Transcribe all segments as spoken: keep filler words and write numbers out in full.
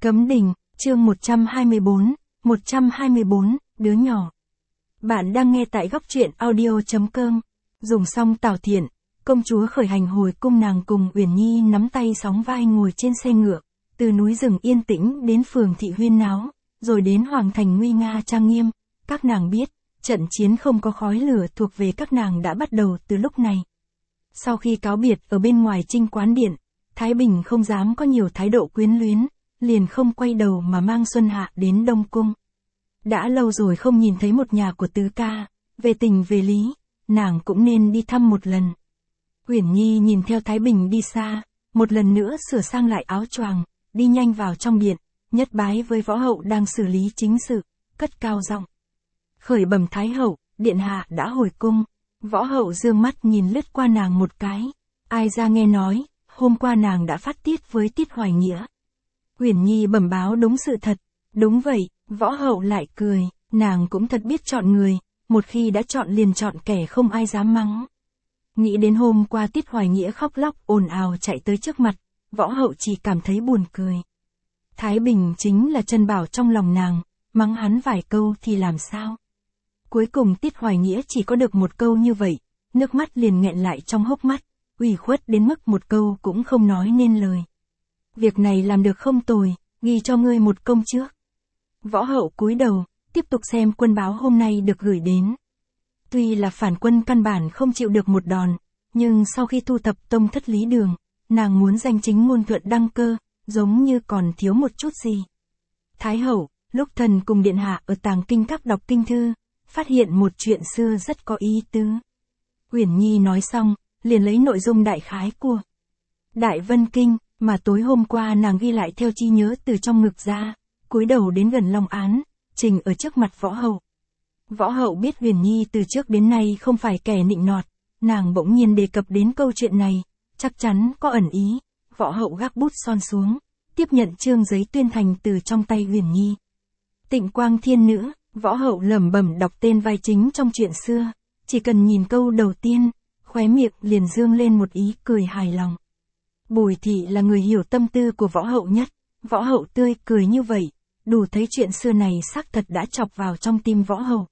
Cấm đình, chương một trăm hai mươi bốn, một trăm hai mươi bốn, đứa nhỏ. Bạn đang nghe tại góc truyện audio.com. Dùng xong tảo thiện, công chúa khởi hành hồi cung, nàng cùng Uyển Nhi nắm tay sóng vai ngồi trên xe ngựa, từ núi rừng yên tĩnh đến phường thị huyên náo, rồi đến hoàng thành nguy nga trang nghiêm. Các nàng biết, trận chiến không có khói lửa thuộc về các nàng đã bắt đầu từ lúc này. Sau khi cáo biệt ở bên ngoài Trinh Quán Điện, Thái Bình không dám có nhiều thái độ quyến luyến, liền không quay đầu mà mang Xuân Hạ đến Đông Cung. Đã lâu rồi không nhìn thấy một nhà của tứ ca, về tình về lý, nàng cũng nên đi thăm một lần. Uyển Nhi nhìn theo Thái Bình đi xa, một lần nữa sửa sang lại áo choàng, đi nhanh vào trong điện, nhất bái với võ hậu đang xử lý chính sự, cất cao giọng. Khởi bẩm Thái hậu, điện hạ đã hồi cung. Võ hậu dương mắt nhìn lướt qua nàng một cái. Ai ra nghe nói, hôm qua nàng đã phát tiết với Tiết Hoài Nghĩa. Uyển Nhi bẩm báo đúng sự thật. Đúng vậy, võ hậu lại cười, nàng cũng thật biết chọn người, một khi đã chọn liền chọn kẻ không ai dám mắng. Nghĩ đến hôm qua Tiết Hoài Nghĩa khóc lóc ồn ào chạy tới trước mặt, võ hậu chỉ cảm thấy buồn cười. Thái Bình chính là chân bảo trong lòng nàng, mắng hắn vài câu thì làm sao? Cuối cùng Tiết Hoài Nghĩa chỉ có được một câu như vậy, nước mắt liền nghẹn lại trong hốc mắt, ủy khuất đến mức một câu cũng không nói nên lời. Việc này làm được không tồi, ghi cho ngươi một công trước. Võ hậu cúi đầu, tiếp tục xem quân báo hôm nay được gửi đến. Tuy là phản quân căn bản không chịu được một đòn, nhưng sau khi thu thập tông thất Lý Đường, nàng muốn danh chính ngôn thuận đăng cơ, giống như còn thiếu một chút gì. Thái hậu, lúc thần cùng điện hạ ở Tàng Kinh Các đọc kinh thư, phát hiện một chuyện xưa rất có ý tứ. Uyển Nhi nói xong, liền lấy nội dung đại khái của Đại Vân Kinh, mà tối hôm qua nàng ghi lại theo trí nhớ từ trong ngực ra, cúi đầu đến gần Long Án, trình ở trước mặt võ hậu. Võ hậu biết Uyển Nhi từ trước đến nay không phải kẻ nịnh nọt, nàng bỗng nhiên đề cập đến câu chuyện này, chắc chắn có ẩn ý. Võ hậu gác bút son xuống, tiếp nhận chương giấy tuyên thành từ trong tay Uyển Nhi. Tịnh Quang Thiên Nữ. Võ hậu lẩm bẩm đọc tên vai chính trong chuyện xưa, chỉ cần nhìn câu đầu tiên, khóe miệng liền dương lên một ý cười hài lòng. Bùi thị là người hiểu tâm tư của võ hậu nhất, võ hậu tươi cười như vậy, đủ thấy chuyện xưa này xác thật đã chọc vào trong tim võ hậu.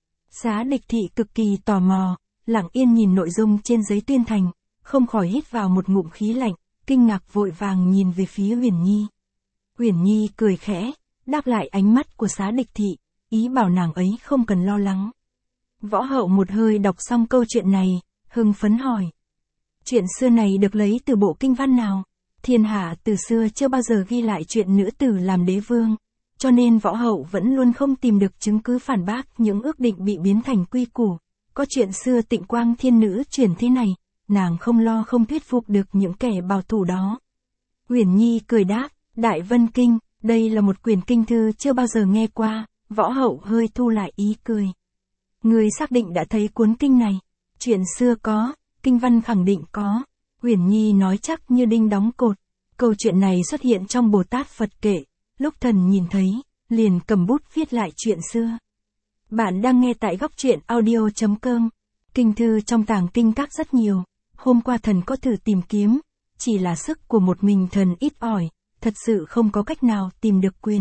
Xá Địch Thị cực kỳ tò mò, lặng yên nhìn nội dung trên giấy tuyên thành, không khỏi hít vào một ngụm khí lạnh, kinh ngạc vội vàng nhìn về phía Uyển Nhi. Uyển Nhi cười khẽ, đáp lại ánh mắt của Xá Địch Thị, ý bảo nàng ấy không cần lo lắng. Võ hậu một hơi đọc xong câu chuyện này, hưng phấn hỏi. Chuyện xưa này được lấy từ bộ kinh văn nào? Thiên hạ từ xưa chưa bao giờ ghi lại chuyện nữ tử làm đế vương, cho nên võ hậu vẫn luôn không tìm được chứng cứ phản bác những ước định bị biến thành quy củ. Có chuyện xưa Tịnh Quang Thiên Nữ truyền thế này, nàng không lo không thuyết phục được những kẻ bảo thủ đó. Uyển Nhi cười đáp, Đại Vân Kinh, đây là một quyển kinh thư chưa bao giờ nghe qua. Võ hậu hơi thu lại ý cười. Người xác định đã thấy cuốn kinh này. Chuyện xưa có, kinh văn khẳng định có. Uyển Nhi nói chắc như đinh đóng cột. Câu chuyện này xuất hiện trong Bồ Tát Phật Kệ. Lúc thần nhìn thấy, liền cầm bút viết lại chuyện xưa. Bạn đang nghe tại góc truyện audio.com. Kinh thư trong Tàng Kinh Các rất nhiều. Hôm qua thần có thử tìm kiếm. Chỉ là sức của một mình thần ít ỏi. Thật sự không có cách nào tìm được quyền.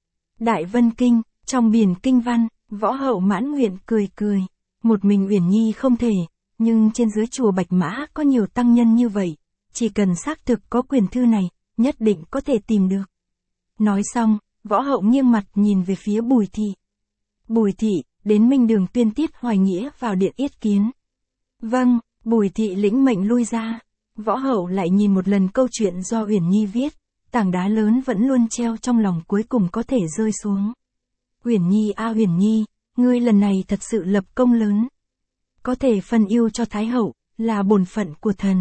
Đại Vân Kinh. Trong biển kinh văn, võ hậu mãn nguyện cười cười. Một mình Uyển Nhi không thể, nhưng trên dưới chùa Bạch Mã có nhiều tăng nhân như vậy. Chỉ cần xác thực có quyển thư này, nhất định có thể tìm được. Nói xong, võ hậu nghiêng mặt nhìn về phía Bùi Thị. Bùi Thị, đến Minh Đường tuyên Tiết Hoài Nghĩa vào điện yết kiến. Vâng, Bùi Thị lĩnh mệnh lui ra. Võ hậu lại nhìn một lần câu chuyện do Uyển Nhi viết, tảng đá lớn vẫn luôn treo trong lòng cuối cùng có thể rơi xuống. Uyển Nhi a à, Uyển Nhi, ngươi lần này thật sự lập công lớn. Có thể phân ưu cho Thái hậu, là bổn phận của thần.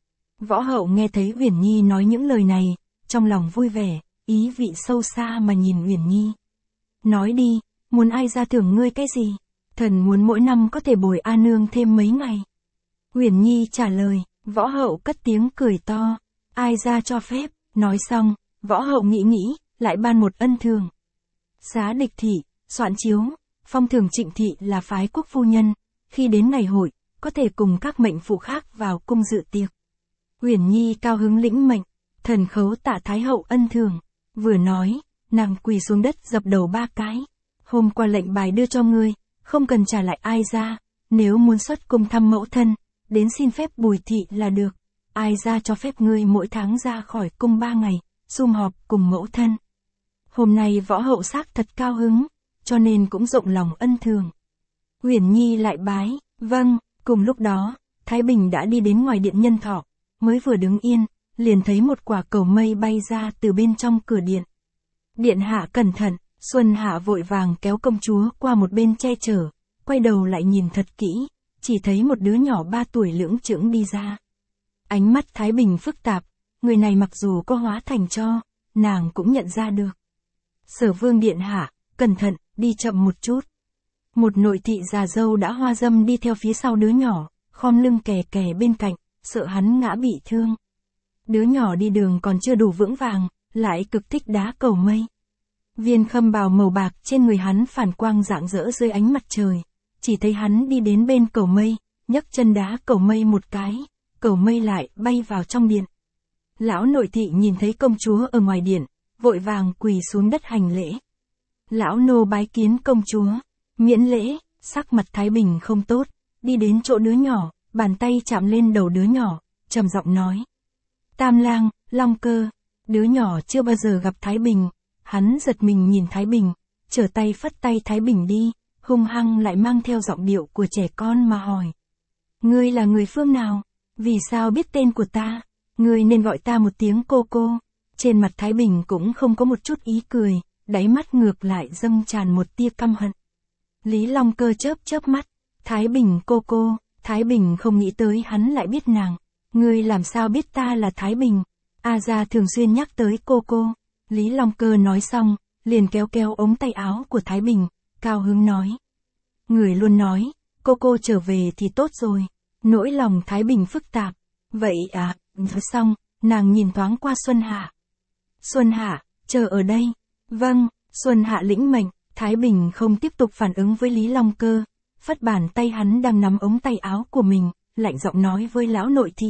Võ hậu nghe thấy Uyển Nhi nói những lời này, trong lòng vui vẻ, ý vị sâu xa mà nhìn Uyển Nhi. Nói đi, muốn ai ra thưởng ngươi cái gì? Thần muốn mỗi năm có thể bồi A nương thêm mấy ngày. Uyển Nhi trả lời, võ hậu cất tiếng cười to. Ai ra cho phép? Nói xong, võ hậu nghĩ nghĩ, lại ban một ân thường. Xá Địch Thị, soạn chiếu, phong thường Trịnh Thị là phái quốc phu nhân, khi đến ngày hội, có thể cùng các mệnh phụ khác vào cung dự tiệc. Uyển Nhi cao hứng lĩnh mệnh, thần khấu tạ Thái hậu ân thường. Vừa nói, nàng quỳ xuống đất dập đầu ba cái. Hôm qua lệnh bài đưa cho ngươi, không cần trả lại ai ra, nếu muốn xuất cung thăm mẫu thân, đến xin phép Bùi thị là được. Ai ra cho phép ngươi mỗi tháng ra khỏi cung ba ngày, sum họp cùng mẫu thân. Hôm nay võ hậu xác thật cao hứng, cho nên cũng rộng lòng ân thường. Uyển Nhi lại bái, vâng, cùng lúc đó, Thái Bình đã đi đến ngoài điện Nhân Thọ, mới vừa đứng yên, liền thấy một quả cầu mây bay ra từ bên trong cửa điện. Điện hạ cẩn thận, Xuân Hạ vội vàng kéo công chúa qua một bên che chở, quay đầu lại nhìn thật kỹ, chỉ thấy một đứa nhỏ ba tuổi lưỡng chững đi ra. Ánh mắt Thái Bình phức tạp, người này mặc dù có hóa thành cho, nàng cũng nhận ra được. Sở Vương điện hạ, cẩn thận, đi chậm một chút. Một nội thị già dâu đã hoa dâm đi theo phía sau đứa nhỏ, khom lưng kè kè bên cạnh, sợ hắn ngã bị thương. Đứa nhỏ đi đường còn chưa đủ vững vàng, lại cực thích đá cầu mây. Viên khâm bào màu bạc trên người hắn phản quang rạng rỡ dưới ánh mặt trời, chỉ thấy hắn đi đến bên cầu mây, nhấc chân đá cầu mây một cái, cầu mây lại bay vào trong điện. Lão nội thị nhìn thấy công chúa ở ngoài điện, vội vàng quỳ xuống đất hành lễ. Lão nô bái kiến công chúa, miễn lễ, sắc mặt Thái Bình không tốt, đi đến chỗ đứa nhỏ, bàn tay chạm lên đầu đứa nhỏ, trầm giọng nói. Tam lang, Long Cơ, đứa nhỏ chưa bao giờ gặp Thái Bình, hắn giật mình nhìn Thái Bình, trở tay phất tay Thái Bình đi, hung hăng lại mang theo giọng điệu của trẻ con mà hỏi. Ngươi là người phương nào? Vì sao biết tên của ta? Ngươi nên gọi ta một tiếng cô cô. Trên mặt Thái Bình cũng không có một chút ý cười, đáy mắt ngược lại dâng tràn một tia căm hận. Lý Long Cơ chớp chớp mắt, Thái Bình cô cô, Thái Bình không nghĩ tới hắn lại biết nàng. Ngươi làm sao biết ta là Thái Bình? A gia thường xuyên nhắc tới cô cô. Lý Long Cơ nói xong, liền kéo kéo ống tay áo của Thái Bình, cao hứng nói. Người luôn nói, cô cô trở về thì tốt rồi. Nỗi lòng Thái Bình phức tạp. Vậy à, nói xong, nàng nhìn thoáng qua Xuân Hạ. Xuân Hạ, chờ ở đây. Vâng, Xuân Hạ lĩnh mệnh, Thái Bình không tiếp tục phản ứng với Lý Long Cơ, phất bàn tay hắn đang nắm ống tay áo của mình, lạnh giọng nói với lão nội thị.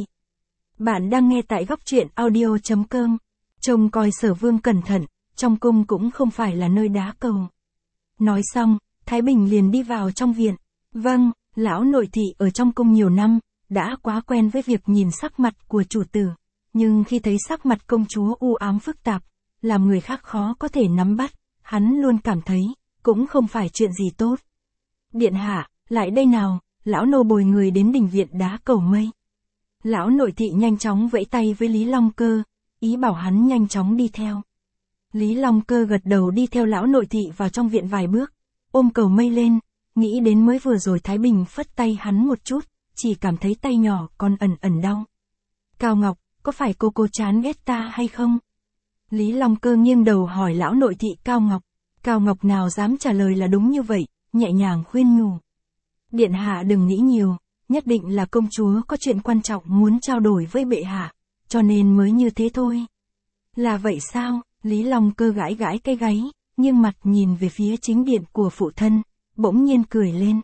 Bạn đang nghe tại góc truyện audio chấm com. Trông coi Sở Vương cẩn thận, trong cung cũng không phải là nơi đá cầu. Nói xong, Thái Bình liền đi vào trong viện. Vâng, lão nội thị ở trong cung nhiều năm, đã quá quen với việc nhìn sắc mặt của chủ tử. Nhưng khi thấy sắc mặt công chúa u ám phức tạp, làm người khác khó có thể nắm bắt, hắn luôn cảm thấy, cũng không phải chuyện gì tốt. Điện hạ, lại đây nào, lão nô bồi người đến đình viện đá cầu mây. Lão nội thị nhanh chóng vẫy tay với Lý Long Cơ, ý bảo hắn nhanh chóng đi theo. Lý Long Cơ gật đầu đi theo lão nội thị vào trong viện vài bước, ôm cầu mây lên, nghĩ đến mới vừa rồi Thái Bình phất tay hắn một chút, chỉ cảm thấy tay nhỏ còn ẩn ẩn đau. Cao Ngọc, có phải cô cô chán ghét ta hay không? Lý Long Cơ nghiêng đầu hỏi lão nội thị Cao Ngọc. Cao Ngọc nào dám trả lời là đúng như vậy, nhẹ nhàng khuyên nhủ. Điện hạ đừng nghĩ nhiều, nhất định là công chúa có chuyện quan trọng muốn trao đổi với bệ hạ, cho nên mới như thế thôi. Là vậy sao? Lý Long Cơ gãi gãi cái gáy, nghiêng mặt nhìn về phía chính điện của phụ thân, bỗng nhiên cười lên.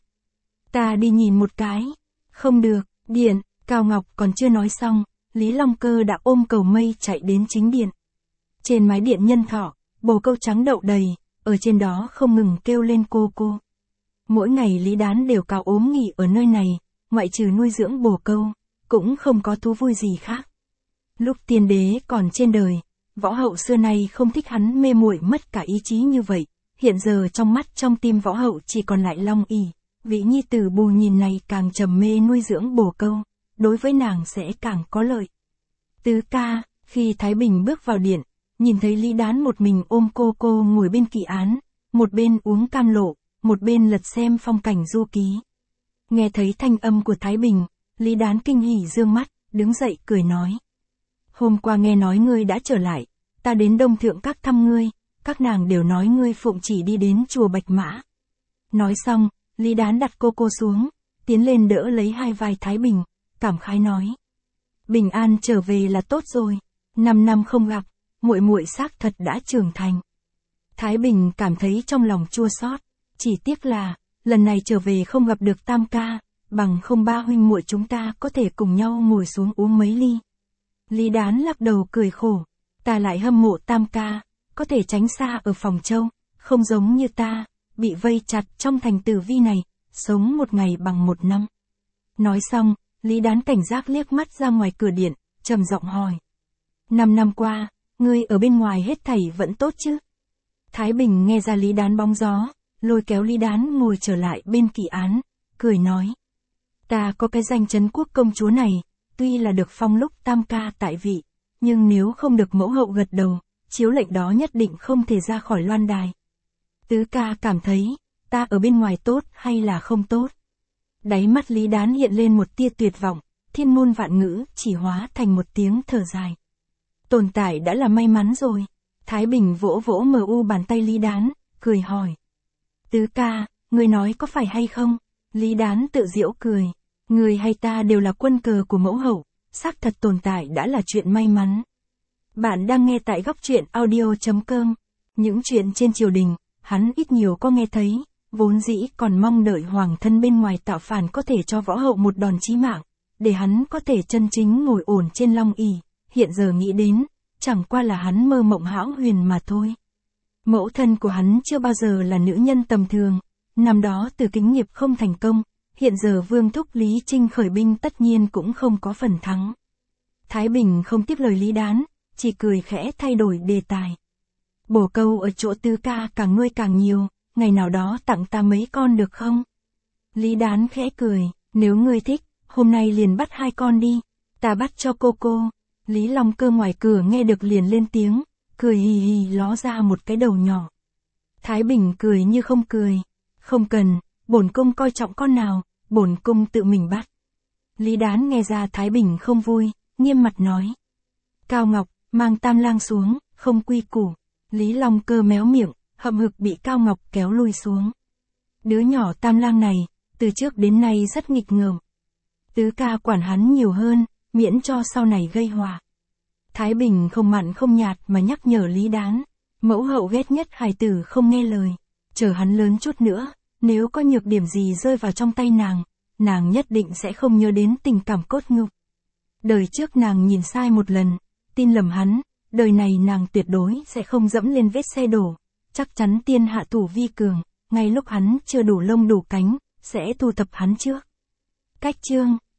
Ta đi nhìn một cái. Không được, điện, Cao Ngọc còn chưa nói xong, Lý Long Cơ đã ôm cầu mây chạy đến chính điện. Trên mái điện Nhân Thọ, bồ câu trắng đậu đầy, ở trên đó không ngừng kêu lên cô cô. Mỗi ngày Lý Đán đều cào ốm nghỉ ở nơi này, ngoại trừ nuôi dưỡng bồ câu, cũng không có thú vui gì khác. Lúc tiên đế còn trên đời, võ hậu xưa nay không thích hắn mê muội mất cả ý chí như vậy, hiện giờ trong mắt trong tim võ hậu chỉ còn lại Long ỷ, vị nhi tử bù nhìn này càng trầm mê nuôi dưỡng bồ câu, đối với nàng sẽ càng có lợi. Tứ ca, khi Thái Bình bước vào điện, nhìn thấy Lý Đán một mình ôm cô cô ngồi bên kỷ án, một bên uống cam lộ, một bên lật xem phong cảnh du ký. Nghe thấy thanh âm của Thái Bình, Lý Đán kinh hỉ dương mắt, đứng dậy cười nói. Hôm qua nghe nói ngươi đã trở lại, ta đến Đông Thượng Các thăm ngươi, các nàng đều nói ngươi phụng chỉ đi đến chùa Bạch Mã. Nói xong, Lý Đán đặt cô cô xuống, tiến lên đỡ lấy hai vai Thái Bình, cảm khái nói. Bình an trở về là tốt rồi, năm năm không gặp, muội muội xác thật đã trưởng thành. Thái Bình cảm thấy trong lòng chua xót, chỉ tiếc là, lần này trở về không gặp được Tam ca, bằng không ba huynh muội chúng ta có thể cùng nhau ngồi xuống uống mấy ly. Lý Đán lắc đầu cười khổ, ta lại hâm mộ Tam ca, có thể tránh xa ở phòng châu, không giống như ta, bị vây chặt trong thành tử vi này, sống một ngày bằng một năm. Nói xong, Lý Đán cảnh giác liếc mắt ra ngoài cửa điện, trầm giọng hỏi. Năm năm qua, ngươi ở bên ngoài hết thảy vẫn tốt chứ? Thái Bình nghe ra Lý Đán bóng gió, lôi kéo Lý Đán ngồi trở lại bên kỷ án, cười nói. Ta có cái danh trấn quốc công chúa này, tuy là được phong lúc tam ca tại vị, nhưng nếu không được mẫu hậu gật đầu, chiếu lệnh đó nhất định không thể ra khỏi loan đài. Tứ ca cảm thấy, ta ở bên ngoài tốt hay là không tốt? Đáy mắt Lý Đán hiện lên một tia tuyệt vọng, thiên môn vạn ngữ chỉ hóa thành một tiếng thở dài. Tồn tại đã là may mắn rồi. Thái Bình vỗ vỗ mờ u bàn tay Lý Đán, cười hỏi. Tứ ca, người nói có phải hay không? Lý Đán tự giễu cười. Người hay ta đều là quân cờ của mẫu hậu, xác thật tồn tại đã là chuyện may mắn. Bạn đang nghe tại góc truyện audio chấm com. Những chuyện trên triều đình, hắn ít nhiều có nghe thấy, vốn dĩ còn mong đợi hoàng thân bên ngoài tạo phản có thể cho võ hậu một đòn chí mạng, để hắn có thể chân chính ngồi ổn trên long ỷ. Hiện giờ nghĩ đến, chẳng qua là hắn mơ mộng hão huyền mà thôi. Mẫu thân của hắn chưa bao giờ là nữ nhân tầm thường, năm đó từ kính nghiệp không thành công, hiện giờ vương thúc Lý Trinh khởi binh tất nhiên cũng không có phần thắng. Thái Bình không tiếp lời Lý Đán, chỉ cười khẽ thay đổi đề tài. Bổ câu ở chỗ tứ ca càng nuôi càng nhiều, ngày nào đó tặng ta mấy con được không? Lý Đán khẽ cười, nếu ngươi thích, hôm nay liền bắt hai con đi, ta bắt cho cô cô. Lý Long Cơ ngoài cửa nghe được liền lên tiếng, cười hì hì ló ra một cái đầu nhỏ. Thái Bình cười như không cười, không cần, bổn cung coi trọng con nào, bổn cung tự mình bắt. Lý Đán nghe ra Thái Bình không vui, nghiêm mặt nói. Cao Ngọc, mang Tam Lang xuống, không quy củ. Lý Long Cơ méo miệng, hậm hực bị Cao Ngọc kéo lui xuống. Đứa nhỏ Tam Lang này, từ trước đến nay rất nghịch ngợm. Tứ ca quản hắn nhiều hơn, miễn cho sau này gây họa. Thái Bình không mặn không nhạt mà nhắc nhở Lý Đán, mẫu hậu ghét nhất hài tử không nghe lời, chờ hắn lớn chút nữa, nếu có nhược điểm gì rơi vào trong tay nàng, nàng nhất định sẽ không nhớ đến tình cảm cốt nhục. Đời trước nàng nhìn sai một lần, tin lầm hắn, đời này nàng tuyệt đối sẽ không dẫm lên vết xe đổ, chắc chắn tiên hạ thủ vi cường, ngay lúc hắn chưa đủ lông đủ cánh, sẽ thu thập hắn trước. Cách chương